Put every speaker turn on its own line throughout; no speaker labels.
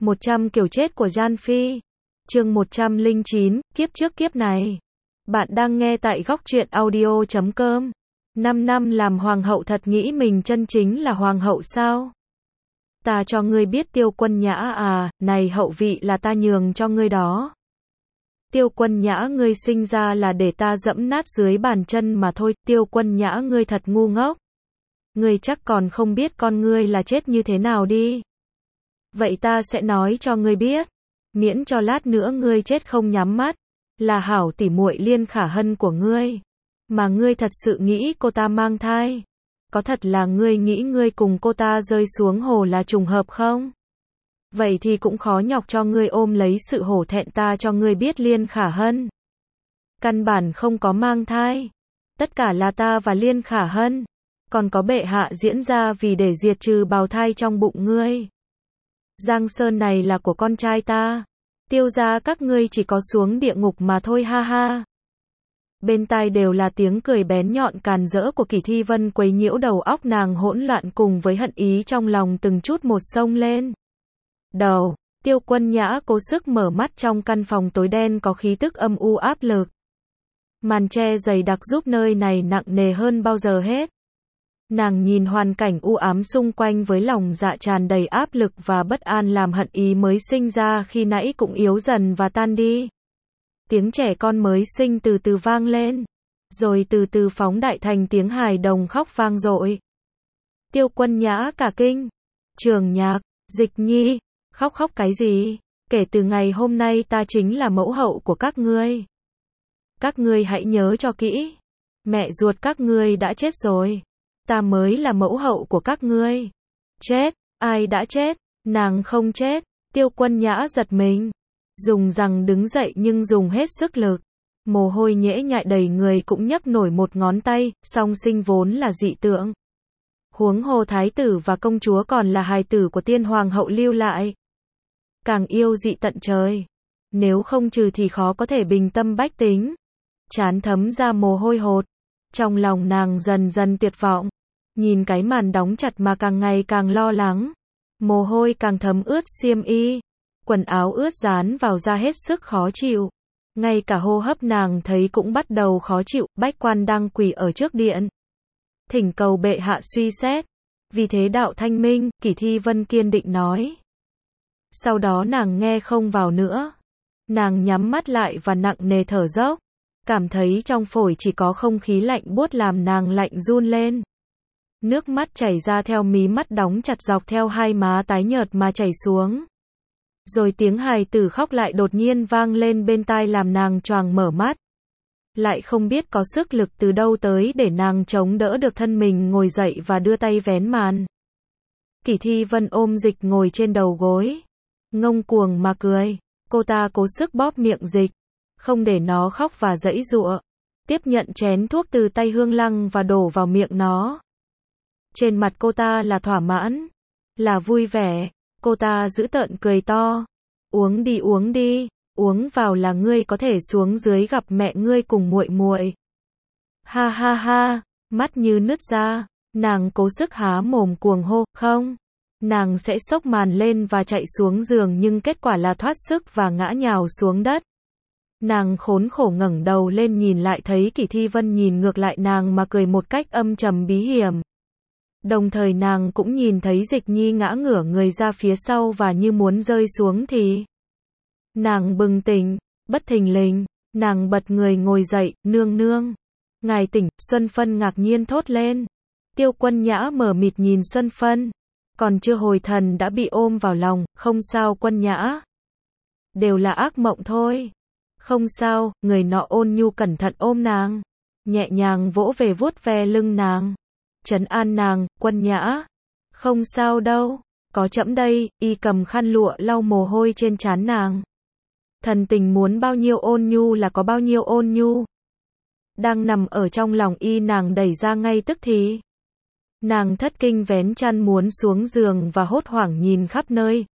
100 kiểu chết của Gian Phi. Chương 109, kiếp trước kiếp này. Bạn đang nghe tại góc truyện audio.com. 5 năm làm hoàng hậu thật nghĩ mình chân chính là hoàng hậu sao? Ta cho ngươi biết Tiêu Quân Nhã à, này hậu vị là ta nhường cho ngươi đó. Tiêu Quân Nhã ngươi sinh ra là để ta dẫm nát dưới bàn chân mà thôi, Tiêu Quân Nhã ngươi thật ngu ngốc. Ngươi chắc còn không biết con ngươi là chết như thế nào đi. Vậy ta sẽ nói cho ngươi biết, miễn cho lát nữa ngươi chết không nhắm mắt, là hảo tỉ muội Liên Khả Hân của ngươi. Mà ngươi thật sự nghĩ cô ta mang thai? Có thật là ngươi nghĩ ngươi cùng cô ta rơi xuống hồ là trùng hợp không? Vậy thì cũng khó nhọc cho ngươi ôm lấy sự hổ thẹn ta cho ngươi biết Liên Khả Hân. Căn bản không có mang thai. Tất cả là ta và Liên Khả Hân. Còn có bệ hạ diễn ra vì để diệt trừ bào thai trong bụng ngươi. Giang Sơn này là của con trai ta. Tiêu gia các ngươi chỉ có xuống địa ngục mà thôi ha ha. Bên tai đều là tiếng cười bén nhọn càn rỡ của Kỷ Thi Vân quấy nhiễu đầu óc nàng hỗn loạn cùng với hận ý trong lòng từng chút một xông lên. Đầu, Tiêu Quân Nhã cố sức mở mắt trong căn phòng tối đen có khí tức âm u áp lực. Màn che dày đặc giúp nơi này nặng nề hơn bao giờ hết. Nàng nhìn hoàn cảnh u ám xung quanh với lòng dạ tràn đầy áp lực và bất an làm hận ý mới sinh ra khi nãy cũng yếu dần và tan đi. Tiếng trẻ con mới sinh từ từ vang lên, rồi từ từ phóng đại thành tiếng hài đồng khóc vang dội. Tiêu Quân Nhã cả kinh. Trường Nhạc, Dịch Nhi, khóc cái gì? Kể từ ngày hôm nay ta chính là mẫu hậu của các ngươi. Các ngươi hãy nhớ cho kỹ. Mẹ ruột các ngươi đã chết rồi. Ta mới là mẫu hậu của các ngươi. Chết? Ai đã chết? Nàng không chết. Tiêu Quân Nhã giật mình. Dùng rằng đứng dậy nhưng dùng hết sức lực. Mồ hôi nhễ nhại đầy người cũng nhấc nổi một ngón tay, song sinh vốn là dị tượng. Huống hồ thái tử và công chúa còn là hài tử của tiên hoàng hậu lưu lại. Càng yêu dị tận trời. Nếu không trừ thì khó có thể bình tâm bách tính. Trán thấm ra mồ hôi hột. Trong lòng nàng dần dần tuyệt vọng. Nhìn cái màn đóng chặt mà càng ngày càng lo lắng. Mồ hôi càng thấm ướt xiêm y. Quần áo ướt dán vào da hết sức khó chịu. Ngay cả hô hấp nàng thấy cũng bắt đầu khó chịu. Bách quan đang quỳ ở trước điện. Thỉnh cầu bệ hạ suy xét. Vì thế đạo thanh minh, Kỷ Thi Vân kiên định nói. Sau đó nàng nghe không vào nữa. Nàng nhắm mắt lại và nặng nề thở dốc. Cảm thấy trong phổi chỉ có không khí lạnh buốt làm nàng lạnh run lên. Nước mắt chảy ra theo mí mắt đóng chặt dọc theo hai má tái nhợt mà chảy xuống. Rồi tiếng hài tử khóc lại đột nhiên vang lên bên tai làm nàng choàng mở mắt. Lại không biết có sức lực từ đâu tới để nàng chống đỡ được thân mình ngồi dậy và đưa tay vén màn. Kỷ Thi Vân ôm Dịch ngồi trên đầu gối. Ngông cuồng mà cười. Cô ta cố sức bóp miệng Dịch. Không để nó khóc và giãy giụa. Tiếp nhận chén thuốc từ tay Hương Lăng và đổ vào miệng nó. Trên mặt cô ta là thỏa mãn. Là vui vẻ. Cô ta giữ tợn cười to. Uống đi. Uống vào là ngươi có thể xuống dưới gặp mẹ ngươi cùng muội muội. Ha ha ha, mắt như nứt ra, nàng cố sức há mồm cuồng hô, không. Nàng sẽ xốc màn lên và chạy xuống giường nhưng kết quả là thoát sức và ngã nhào xuống đất. Nàng khốn khổ ngẩng đầu lên nhìn lại thấy Kỷ Thi Vân nhìn ngược lại nàng mà cười một cách âm trầm bí hiểm. Đồng thời nàng cũng nhìn thấy Dịch Nhi ngã ngửa người ra phía sau và như muốn rơi xuống thì. Nàng bừng tỉnh, bất thình lình, nàng bật người ngồi dậy, nương. Ngài tỉnh, Xuân Phân ngạc nhiên thốt lên. Tiêu Quân Nhã mở mịt nhìn Xuân Phân. Còn chưa hồi thần đã bị ôm vào lòng, không sao Quân Nhã. Đều là ác mộng thôi. Không sao, người nọ ôn nhu cẩn thận ôm nàng. Nhẹ nhàng vỗ về vuốt ve lưng nàng. Trấn an nàng, Quân Nhã. Không sao đâu, có trẫm đây, y cầm khăn lụa lau mồ hôi trên trán nàng. Thần tình muốn bao nhiêu ôn nhu là có bao nhiêu ôn nhu. Đang nằm ở trong lòng y nàng đẩy ra ngay tức thì. Nàng thất kinh vén chăn muốn xuống giường và hốt hoảng nhìn khắp nơi,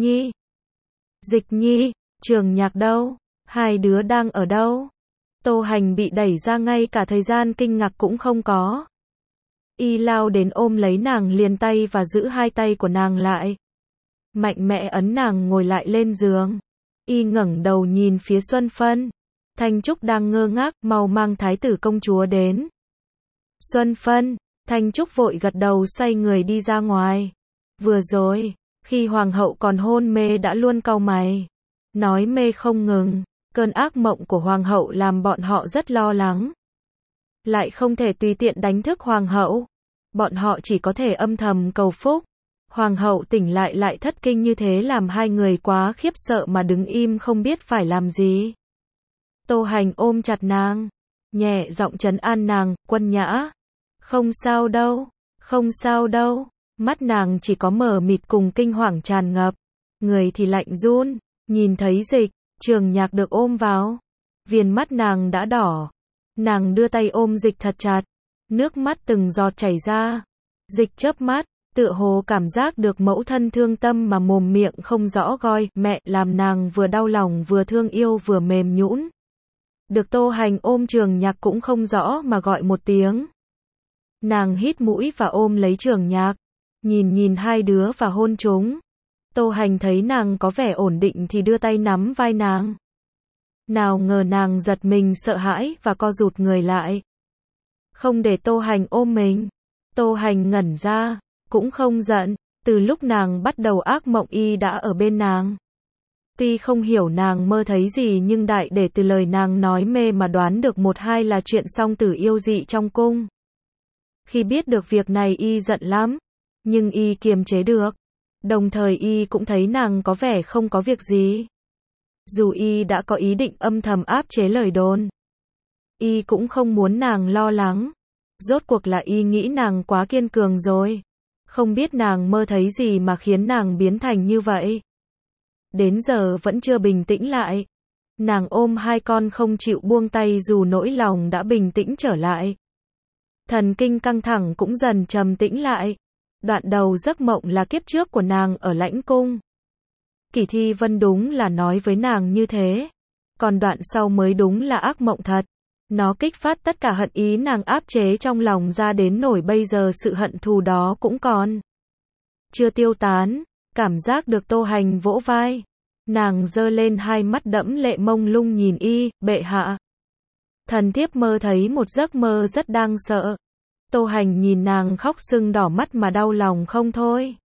Dịch Nhi, Trường Nhạc đâu? Hai đứa đang ở đâu? Tô Hành bị đẩy ra ngay cả thời gian kinh ngạc cũng không có. Y lao đến ôm lấy nàng liền tay và giữ hai tay của nàng lại. mạnh mẽ ấn nàng ngồi lại lên giường. Y ngẩng đầu nhìn phía Xuân Phân. Thanh Trúc đang ngơ ngác, mau mang thái tử công chúa đến. Xuân Phân, Thanh Trúc vội gật đầu xoay người đi ra ngoài. Vừa rồi, khi hoàng hậu còn hôn mê đã luôn cau mày, nói mê không ngừng. Cơn ác mộng của hoàng hậu làm bọn họ rất lo lắng. Lại không thể tùy tiện đánh thức hoàng hậu. Bọn họ chỉ có thể âm thầm cầu phúc. Hoàng hậu tỉnh lại thất kinh như thế làm hai người quá khiếp sợ mà đứng im không biết phải làm gì. Tô Hành ôm chặt nàng, nhẹ giọng trấn an nàng, Quân Nhã. Không sao đâu, không sao đâu. Mắt nàng chỉ có mờ mịt cùng kinh hoàng tràn ngập. Người thì lạnh run, nhìn thấy Dịch, Trường Nhạc được ôm vào. Viền mắt nàng đã đỏ. Nàng đưa tay ôm Dịch thật chặt. Nước mắt từng giọt chảy ra. Dịch chớp mắt, tựa hồ cảm giác được mẫu thân thương tâm mà mồm miệng không rõ gọi mẹ, làm nàng vừa đau lòng vừa thương yêu vừa mềm nhũn. Được Tô Hành ôm Trường Nhạc cũng không rõ mà gọi một tiếng. Nàng hít mũi và ôm lấy Trường Nhạc, nhìn hai đứa và hôn chúng. Tô Hành thấy nàng có vẻ ổn định thì đưa tay nắm vai nàng. Nào ngờ nàng giật mình sợ hãi và co rụt người lại. Không để Tô Hành ôm mình. Tô Hành ngẩn ra, cũng không giận. Từ lúc nàng bắt đầu ác mộng y đã ở bên nàng. Tuy không hiểu nàng mơ thấy gì nhưng đại để từ lời nàng nói mê mà đoán được một hai là chuyện song tử yêu dị trong cung. Khi biết được việc này y giận lắm, nhưng y kiềm chế được. Đồng thời y cũng thấy nàng có vẻ không có việc gì. Dù y đã có ý định âm thầm áp chế lời đồn, y cũng không muốn nàng lo lắng. Rốt cuộc là y nghĩ nàng quá kiên cường rồi. Không biết nàng mơ thấy gì mà khiến nàng biến thành như vậy. Đến giờ vẫn chưa bình tĩnh lại. Nàng ôm hai con không chịu buông tay dù nỗi lòng đã bình tĩnh trở lại. Thần kinh căng thẳng cũng dần trầm tĩnh lại. Đoạn đầu giấc mộng là kiếp trước của nàng ở lãnh cung. Kỷ Thi Vân đúng là nói với nàng như thế. Còn đoạn sau mới đúng là ác mộng thật. Nó kích phát tất cả hận ý nàng áp chế trong lòng ra đến nổi bây giờ sự hận thù đó cũng còn chưa tiêu tán. Cảm giác được Tô Hành vỗ vai. Nàng giơ lên hai mắt đẫm lệ mông lung nhìn y, bệ hạ. Thần thiếp mơ thấy một giấc mơ rất đáng sợ. Tô Hành nhìn nàng khóc sưng đỏ mắt mà đau lòng không thôi.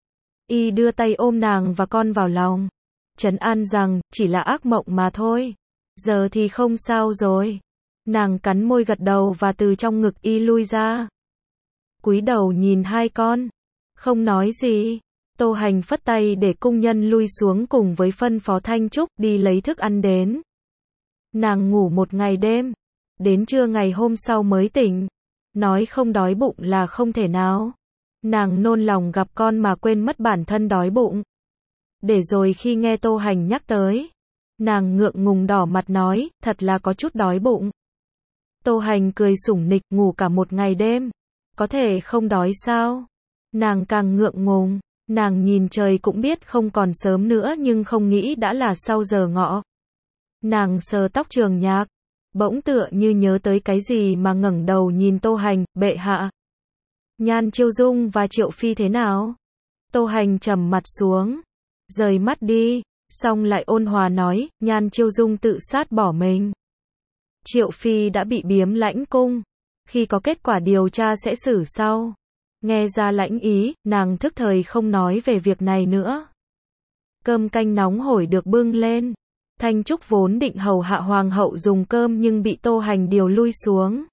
Y đưa tay ôm nàng và con vào lòng. Trấn an rằng, chỉ là ác mộng mà thôi. Giờ thì không sao rồi. Nàng cắn môi gật đầu và từ trong ngực y lui ra. Cúi đầu nhìn hai con. Không nói gì. Tô Hành phất tay để cung nhân lui xuống cùng với phân phó Thanh Trúc đi lấy thức ăn đến. Nàng ngủ một ngày đêm. Đến trưa ngày hôm sau mới tỉnh. Nói không đói bụng là không thể nào. Nàng nôn lòng gặp con mà quên mất bản thân đói bụng. Để rồi khi nghe Tô Hành nhắc tới, nàng ngượng ngùng đỏ mặt nói, thật là có chút đói bụng. Tô Hành cười sủng nịch, ngủ cả một ngày đêm. Có thể không đói sao? Nàng càng ngượng ngùng. Nàng nhìn trời cũng biết không còn sớm nữa nhưng không nghĩ đã là sau giờ ngọ. Nàng sờ tóc Trường Nhạc. Bỗng tựa như nhớ tới cái gì mà ngẩng đầu nhìn Tô Hành, bệ hạ. Nhan Chiêu Dung và Triệu Phi thế nào? Tô Hành trầm mặt xuống. Rời mắt đi. Xong lại ôn hòa nói, Nhan Chiêu Dung tự sát bỏ mình. Triệu Phi đã bị biếm lãnh cung. Khi có kết quả điều tra sẽ xử sau. Nghe ra lãnh ý, nàng thức thời không nói về việc này nữa. Cơm canh nóng hổi được bưng lên. Thanh Trúc vốn định hầu hạ hoàng hậu dùng cơm nhưng bị Tô Hành điều lui xuống.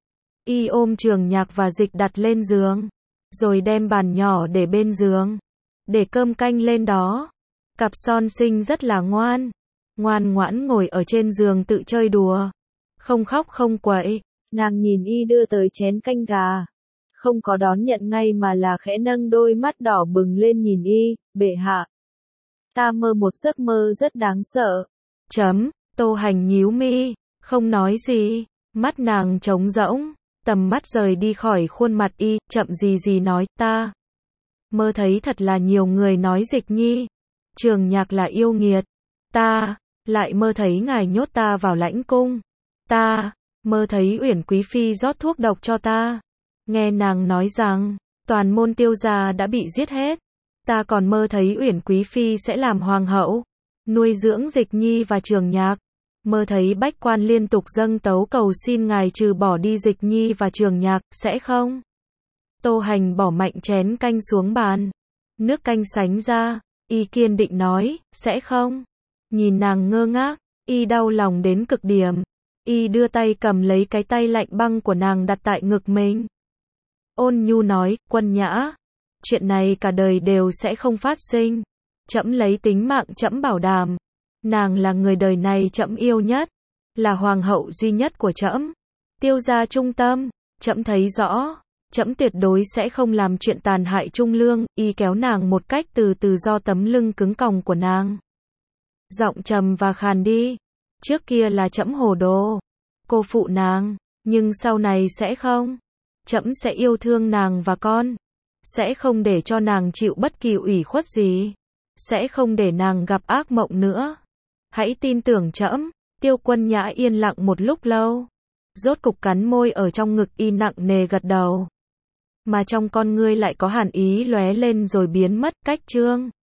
Y ôm Trường Nhạc và Dịch đặt lên giường. Rồi đem bàn nhỏ để bên giường. Để cơm canh lên đó. Cặp son sinh rất là ngoan. Ngoan ngoãn ngồi ở trên giường tự chơi đùa. Không khóc không quậy. Nàng nhìn y đưa tới chén canh gà. Không có đón nhận ngay mà là khẽ nâng đôi mắt đỏ bừng lên nhìn y, bệ hạ. Ta mơ một giấc mơ rất đáng sợ. Tô Hành nhíu mi, không nói gì, mắt nàng trống rỗng, tầm mắt rời đi khỏi khuôn mặt y, chậm gì nói, ta mơ thấy thật là nhiều người nói Dịch nhi. Trường Nhạc là yêu nghiệt. Ta lại mơ thấy ngài nhốt ta vào lãnh cung. Ta mơ thấy Uyển Quý Phi rót thuốc độc cho ta. Nghe nàng nói rằng, toàn môn Tiêu gia đã bị giết hết. Ta còn mơ thấy Uyển Quý Phi sẽ làm hoàng hậu, nuôi dưỡng Dịch Nhi và Trường Nhạc. Mơ thấy bách quan liên tục dâng tấu cầu xin ngài trừ bỏ đi Dịch Nhi và Trường Nhạc, sẽ không? Tô Hành bỏ mạnh chén canh xuống bàn. Nước canh sánh ra, y kiên định nói, sẽ không. Nhìn nàng ngơ ngác, y đau lòng đến cực điểm. Y đưa tay cầm lấy cái tay lạnh băng của nàng đặt tại ngực mình. Ôn nhu nói, Quân Nhã, chuyện này cả đời đều sẽ không phát sinh. Trẫm lấy tính mạng trẫm bảo đảm. Nàng là người đời này trẫm yêu nhất, là hoàng hậu duy nhất của trẫm. Tiêu gia trung tâm, trẫm thấy rõ, trẫm tuyệt đối sẽ không làm chuyện tàn hại Trung Lương. Y kéo nàng một cách từ từ do tấm lưng cứng còng của nàng. Giọng trầm và khàn đi. Trước kia là trẫm hồ đồ, cô phụ nàng, nhưng sau này sẽ không. Trẫm sẽ yêu thương nàng và con, sẽ không để cho nàng chịu bất kỳ ủy khuất gì, sẽ không để nàng gặp ác mộng nữa. Hãy tin tưởng trẫm. Tiêu Quân Nhã yên lặng một lúc lâu, rốt cục cắn môi ở trong ngực y nặng nề gật đầu. Mà trong con ngươi lại có hàn ý lóe lên rồi biến mất. Cách chương